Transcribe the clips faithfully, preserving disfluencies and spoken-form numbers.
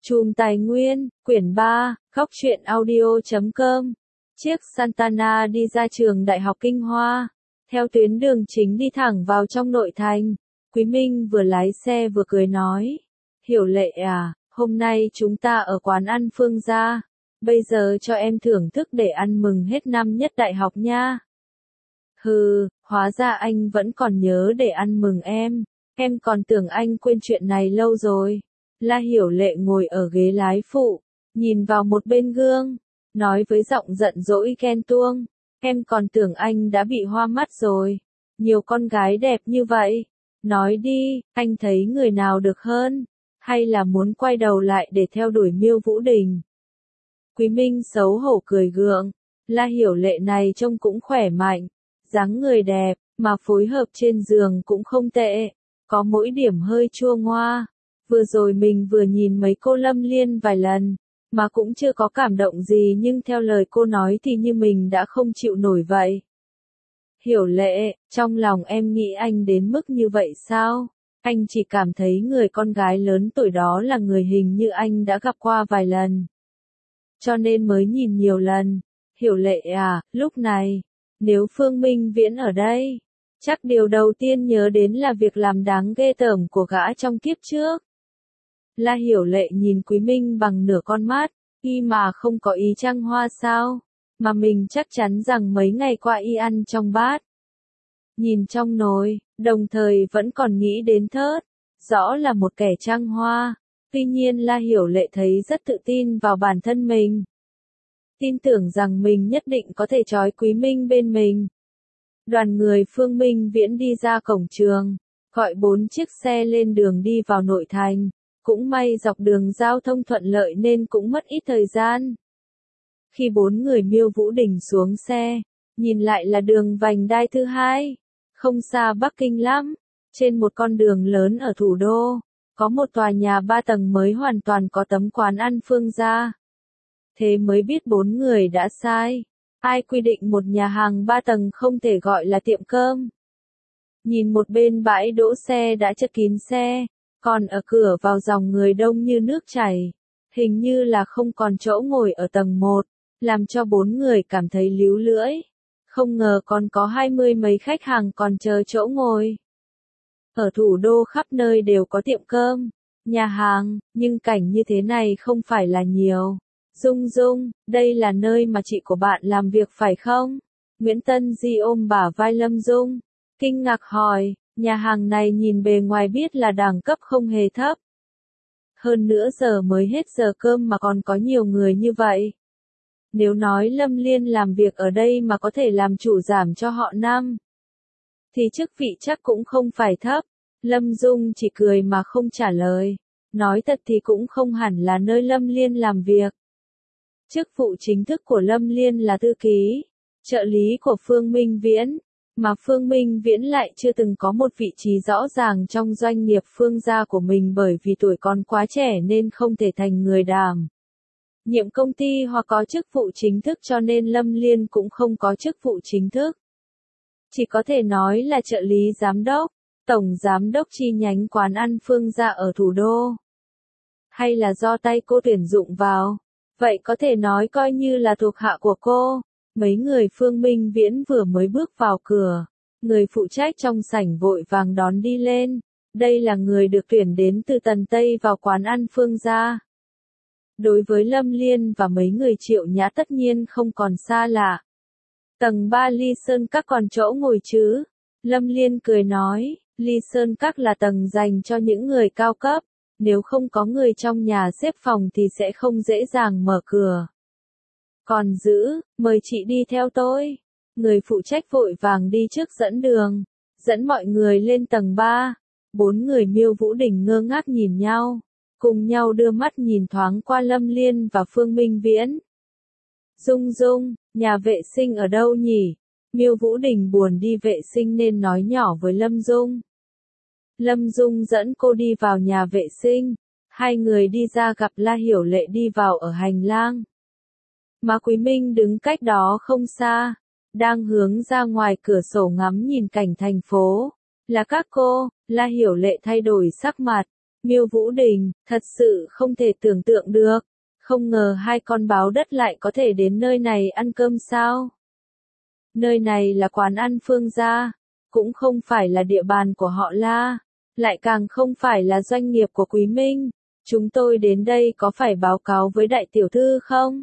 Chùm Tài Nguyên, quyển ba, góc truyện audio chấm com. Chiếc Santana đi ra trường Đại học Kinh Hoa, theo tuyến đường chính đi thẳng vào trong nội thành. Quý Minh vừa lái xe vừa cười nói, Hiểu Lệ à, hôm nay chúng ta ở quán ăn Phương gia, bây giờ cho em thưởng thức để ăn mừng hết năm nhất đại học nha. Hừ, hóa ra anh vẫn còn nhớ để ăn mừng em, em còn tưởng anh quên chuyện này lâu rồi. La Hiểu Lệ ngồi ở ghế lái phụ, nhìn vào một bên gương, nói với giọng giận dỗi ghen tuông, em còn tưởng anh đã bị hoa mắt rồi, nhiều con gái đẹp như vậy, nói đi, anh thấy người nào được hơn, hay là muốn quay đầu lại để theo đuổi Miêu Vũ Đình. Quý Minh xấu hổ cười gượng, La Hiểu Lệ này trông cũng khỏe mạnh, dáng người đẹp, mà phối hợp trên giường cũng không tệ, có mỗi điểm hơi chua ngoa. Vừa rồi mình vừa nhìn mấy cô Lâm Liên vài lần, mà cũng chưa có cảm động gì, nhưng theo lời cô nói thì như mình đã không chịu nổi vậy. Hiểu Lệ, trong lòng em nghĩ anh đến mức như vậy sao? Anh chỉ cảm thấy người con gái lớn tuổi đó là người hình như anh đã gặp qua vài lần. Cho nên mới nhìn nhiều lần. Hiểu Lệ à, lúc này, nếu Phương Minh Viễn ở đây, chắc điều đầu tiên nhớ đến là việc làm đáng ghê tởm của gã trong kiếp trước. La Hiểu Lệ nhìn Quý Minh bằng nửa con mắt, y mà không có ý trăng hoa sao, mà mình chắc chắn rằng mấy ngày qua y ăn trong bát, nhìn trong nồi, đồng thời vẫn còn nghĩ đến thớt, rõ là một kẻ trăng hoa. Tuy nhiên La Hiểu Lệ thấy rất tự tin vào bản thân mình, tin tưởng rằng mình nhất định có thể trói Quý Minh bên mình. Đoàn người Phương Minh Viễn đi ra cổng trường, gọi bốn chiếc xe lên đường đi vào nội thành. Cũng may dọc đường giao thông thuận lợi nên cũng mất ít thời gian. Khi bốn người Miêu Vũ Đình xuống xe, nhìn lại là đường vành đai thứ hai, không xa Bắc Kinh lắm, trên một con đường lớn ở thủ đô, có một tòa nhà ba tầng mới hoàn toàn có tấm quán ăn Phương gia. Thế mới biết bốn người đã sai, ai quy định một nhà hàng ba tầng không thể gọi là tiệm cơm. Nhìn một bên bãi đỗ xe đã chất kín xe, còn ở cửa vào dòng người đông như nước chảy, hình như là không còn chỗ ngồi ở tầng một, làm cho bốn người cảm thấy líu lưỡi. Không ngờ còn có hai mươi mấy khách hàng còn chờ chỗ ngồi. Ở thủ đô khắp nơi đều có tiệm cơm, nhà hàng, nhưng cảnh như thế này không phải là nhiều. Dung Dung, đây là nơi mà chị của bạn làm việc phải không? Nguyễn Tân Di ôm bả vai Lâm Dung, kinh ngạc hỏi. Nhà hàng này nhìn bề ngoài biết là đẳng cấp không hề thấp. Hơn nữa giờ mới hết giờ cơm mà còn có nhiều người như vậy. Nếu nói Lâm Liên làm việc ở đây mà có thể làm chủ giảm cho họ năm, thì chức vị chắc cũng không phải thấp. Lâm Dung chỉ cười mà không trả lời. Nói thật thì cũng không hẳn là nơi Lâm Liên làm việc. Chức vụ chính thức của Lâm Liên là thư ký, trợ lý của Phương Minh Viễn. Mà Phương Minh Viễn lại chưa từng có một vị trí rõ ràng trong doanh nghiệp Phương gia của mình, bởi vì tuổi còn quá trẻ nên không thể thành người đảm nhiệm công ty hoặc có chức vụ chính thức, cho nên Lâm Liên cũng không có chức vụ chính thức. Chỉ có thể nói là trợ lý giám đốc, tổng giám đốc chi nhánh quán ăn Phương gia ở thủ đô. Hay là do tay cô tuyển dụng vào, vậy có thể nói coi như là thuộc hạ của cô. Mấy người Phương Minh Viễn vừa mới bước vào cửa, người phụ trách trong sảnh vội vàng đón đi lên. Đây là người được tuyển đến từ Tần Tây vào quán ăn Phương gia. Đối với Lâm Liên và mấy người Triệu Nhã tất nhiên không còn xa lạ. Tầng ba Ly Sơn Các còn chỗ ngồi chứ? Lâm Liên cười nói, Ly Sơn Các là tầng dành cho những người cao cấp, nếu không có người trong nhà xếp phòng thì sẽ không dễ dàng mở cửa. Còn giữ, mời chị đi theo tôi. Người phụ trách vội vàng đi trước dẫn đường, dẫn mọi người lên tầng ba. Bốn người Miêu Vũ Đình ngơ ngác nhìn nhau, cùng nhau đưa mắt nhìn thoáng qua Lâm Liên và Phương Minh Viễn. Dung Dung, nhà vệ sinh ở đâu nhỉ? Miêu Vũ Đình buồn đi vệ sinh nên nói nhỏ với Lâm Dung. Lâm Dung dẫn cô đi vào nhà vệ sinh. Hai người đi ra gặp La Hiểu Lệ đi vào ở hành lang. Mà Quý Minh đứng cách đó không xa, đang hướng ra ngoài cửa sổ ngắm nhìn cảnh thành phố. Là các cô. La Hiểu Lệ thay đổi sắc mặt, Miêu Vũ Đình, thật sự không thể tưởng tượng được. Không ngờ hai con báo đất lại có thể đến nơi này ăn cơm sao? Nơi này là quán ăn Phương gia, cũng không phải là địa bàn của họ La, lại càng không phải là doanh nghiệp của Quý Minh. Chúng tôi đến đây có phải báo cáo với đại tiểu thư không?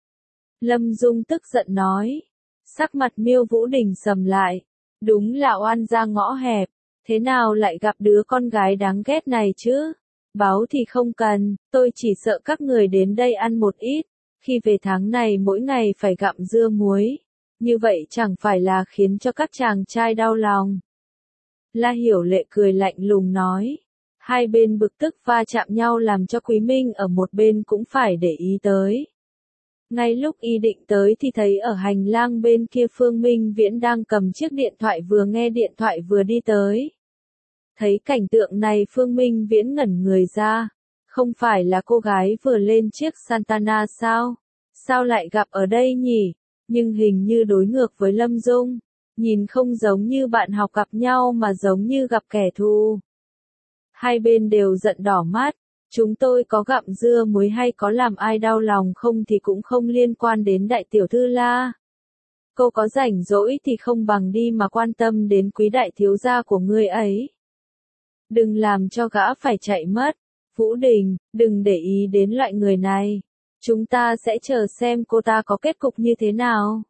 Lâm Dung tức giận nói. Sắc mặt Miêu Vũ Đình sầm lại. Đúng là oan gia ngõ hẹp, thế nào lại gặp đứa con gái đáng ghét này chứ? Báo thì không cần, tôi chỉ sợ các người đến đây ăn một ít, khi về tháng này mỗi ngày phải gặm dưa muối. Như vậy chẳng phải là khiến cho các chàng trai đau lòng. La Hiểu Lệ cười lạnh lùng nói. Hai bên bực tức va chạm nhau làm cho Quý Minh ở một bên cũng phải để ý tới. Ngay lúc y định tới thì thấy ở hành lang bên kia Phương Minh Viễn đang cầm chiếc điện thoại vừa nghe điện thoại vừa đi tới. Thấy cảnh tượng này Phương Minh Viễn ngẩn người ra. Không phải là cô gái vừa lên chiếc Santana sao? Sao lại gặp ở đây nhỉ? Nhưng hình như đối ngược với Lâm Dung. Nhìn không giống như bạn học gặp nhau mà giống như gặp kẻ thù. Hai bên đều giận đỏ mắt. Chúng tôi có gặm dưa muối hay có làm ai đau lòng không thì cũng không liên quan đến đại tiểu thư La. Cô có rảnh rỗi thì không bằng đi mà quan tâm đến quý đại thiếu gia của ngươi ấy. Đừng làm cho gã phải chạy mất. Vũ Đình, đừng để ý đến loại người này. Chúng ta sẽ chờ xem cô ta có kết cục như thế nào.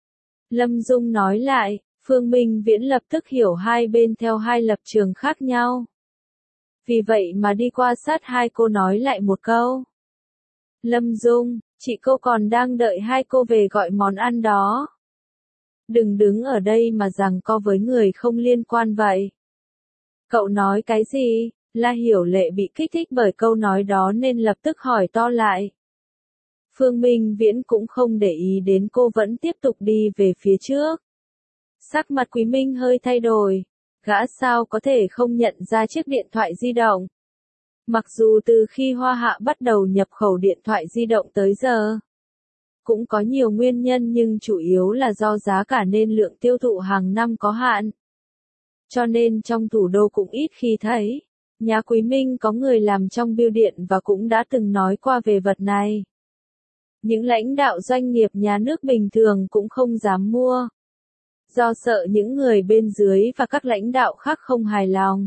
Lâm Dung nói lại, Phương Minh Viễn lập tức hiểu hai bên theo hai lập trường khác nhau. Vì vậy mà đi qua sát hai cô nói lại một câu. Lâm Dung, chị cô còn đang đợi hai cô về gọi món ăn đó. Đừng đứng ở đây mà giằng co với người không liên quan vậy. Cậu nói cái gì? La Hiểu Lệ bị kích thích bởi câu nói đó nên lập tức hỏi to lại. Phương Minh Viễn cũng không để ý đến cô vẫn tiếp tục đi về phía trước. Sắc mặt Quý Minh hơi thay đổi. Gã sao có thể không nhận ra chiếc điện thoại di động. Mặc dù từ khi Hoa Hạ bắt đầu nhập khẩu điện thoại di động tới giờ, cũng có nhiều nguyên nhân nhưng chủ yếu là do giá cả nên lượng tiêu thụ hàng năm có hạn. Cho nên trong thủ đô cũng ít khi thấy. Nhà Quý Minh có người làm trong bưu điện và cũng đã từng nói qua về vật này. Những lãnh đạo doanh nghiệp nhà nước bình thường cũng không dám mua. Do sợ những người bên dưới và các lãnh đạo khác không hài lòng.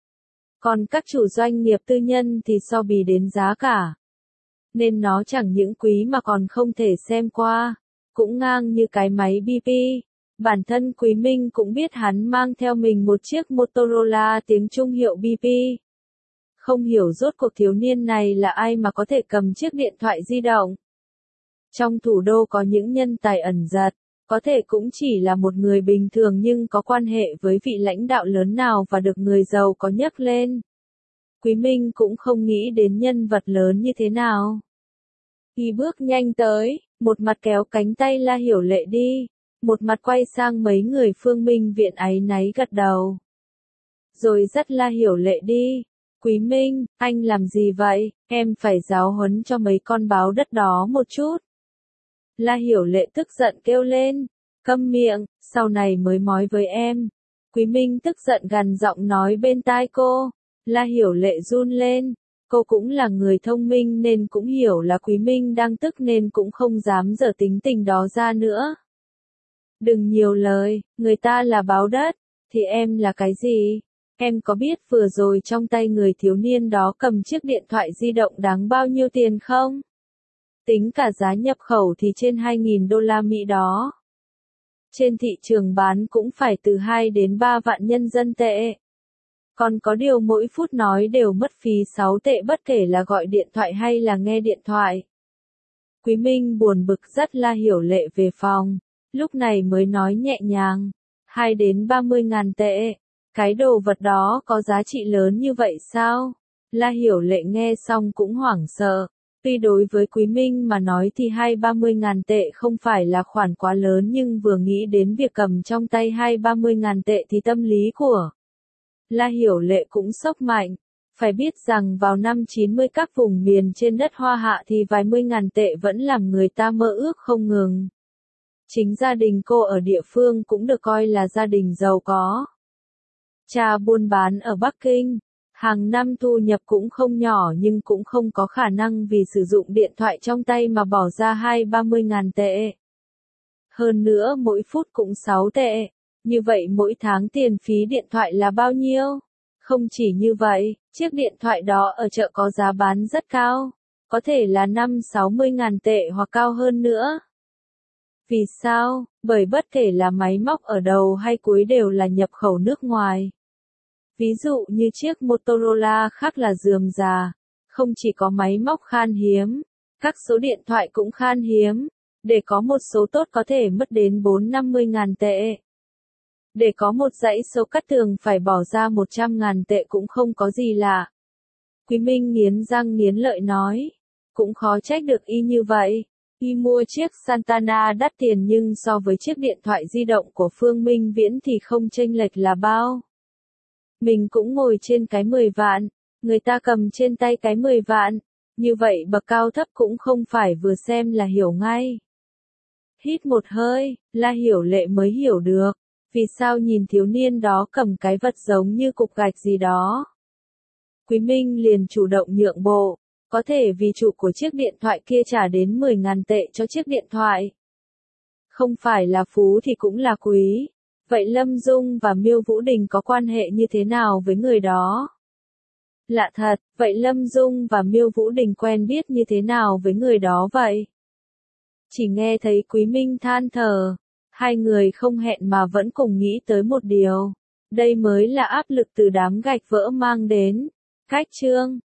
Còn các chủ doanh nghiệp tư nhân thì so bì đến giá cả. Nên nó chẳng những quý mà còn không thể xem qua. Cũng ngang như cái máy bê pê. Bản thân Quý Minh cũng biết hắn mang theo mình một chiếc Motorola tiếng Trung hiệu bê pê. Không hiểu rốt cuộc thiếu niên này là ai mà có thể cầm chiếc điện thoại di động. Trong thủ đô có những nhân tài ẩn giật. Có thể cũng chỉ là một người bình thường nhưng có quan hệ với vị lãnh đạo lớn nào và được người giàu có nhắc lên. Quý Minh cũng không nghĩ đến nhân vật lớn như thế nào. Y bước nhanh tới, một mặt kéo cánh tay La Hiểu Lệ đi, một mặt quay sang mấy người Phương Minh Viện áy náy gật đầu. Rồi dắt La Hiểu Lệ đi. Quý Minh, anh làm gì vậy? Em phải giáo huấn cho mấy con báo đất đó một chút. La Hiểu Lệ tức giận kêu lên. Câm miệng, sau này mới mói với em. Quý Minh tức giận gằn giọng nói bên tai cô. La Hiểu Lệ run lên. Cô cũng là người thông minh nên cũng hiểu là Quý Minh đang tức nên cũng không dám giở tính tình đó ra nữa. Đừng nhiều lời, người ta là báo đất, thì em là cái gì? Em có biết vừa rồi trong tay người thiếu niên đó cầm chiếc điện thoại di động đáng bao nhiêu tiền không? Tính cả giá nhập khẩu thì trên hai nghìn đô la Mỹ đó. Trên thị trường bán cũng phải từ hai đến ba vạn nhân dân tệ. Còn có điều mỗi phút nói đều mất phí sáu tệ bất kể là gọi điện thoại hay là nghe điện thoại. Quý Minh buồn bực dắt La Hiểu Lệ về phòng, lúc này mới nói nhẹ nhàng, hai đến ba mươi ngàn tệ. Cái đồ vật đó có giá trị lớn như vậy sao? La Hiểu Lệ nghe xong cũng hoảng sợ. Tuy đối với Quý Minh mà nói thì hai ba mươi ngàn tệ không phải là khoản quá lớn nhưng vừa nghĩ đến việc cầm trong tay hai ba mươi ngàn tệ thì tâm lý của La Hiểu Lệ cũng sốc mạnh. Phải biết rằng vào năm chín mươi các vùng miền trên đất Hoa Hạ thì vài mươi ngàn tệ vẫn làm người ta mơ ước không ngừng. Chính gia đình cô ở địa phương cũng được coi là gia đình giàu có. Cha buôn bán ở Bắc Kinh, Hàng năm thu nhập cũng không nhỏ nhưng cũng không có khả năng vì sử dụng điện thoại trong tay mà bỏ ra hai ba mươi ngàn tệ. Hơn nữa mỗi phút cũng sáu tệ. Như vậy mỗi tháng tiền phí điện thoại là bao nhiêu? Không chỉ như vậy, chiếc điện thoại đó ở chợ có giá bán rất cao. Có thể là năm sáu mươi ngàn tệ hoặc cao hơn nữa. Vì sao? Bởi bất kể là máy móc ở đầu hay cuối đều là nhập khẩu nước ngoài. Ví dụ như chiếc Motorola khác là rườm rà. Không chỉ có máy móc khan hiếm, các số điện thoại cũng khan hiếm. Để có một số tốt có thể mất đến bốn năm mươi ngàn tệ. Để có một dãy số cắt tường phải bỏ ra một trăm ngàn tệ cũng không có gì lạ. Quý Minh nghiến răng nghiến lợi nói. Cũng khó trách được y như vậy. Y mua chiếc Santana đắt tiền nhưng so với chiếc điện thoại di động của Phương Minh Viễn thì không chênh lệch là bao. Mình cũng ngồi trên cái mười vạn. Người ta cầm trên tay cái mười vạn. Như vậy bậc cao thấp cũng không phải vừa xem là hiểu ngay. Hít một hơi, La Hiểu Lệ mới hiểu được. Vì sao nhìn thiếu niên đó cầm cái vật giống như cục gạch gì đó. Quý Minh liền chủ động nhượng bộ. Có thể vì chủ của chiếc điện thoại kia trả đến mười ngàn tệ cho chiếc điện thoại. Không phải là phú thì cũng là quý. Vậy Lâm Dung và Miêu Vũ Đình có quan hệ như thế nào với người đó? Lạ thật, vậy Lâm Dung và Miêu Vũ Đình quen biết như thế nào với người đó vậy? Chỉ nghe thấy Quý Minh than thở. Hai người không hẹn mà vẫn cùng nghĩ tới một điều. Đây mới là áp lực từ đám gạch vỡ mang đến. Cách chương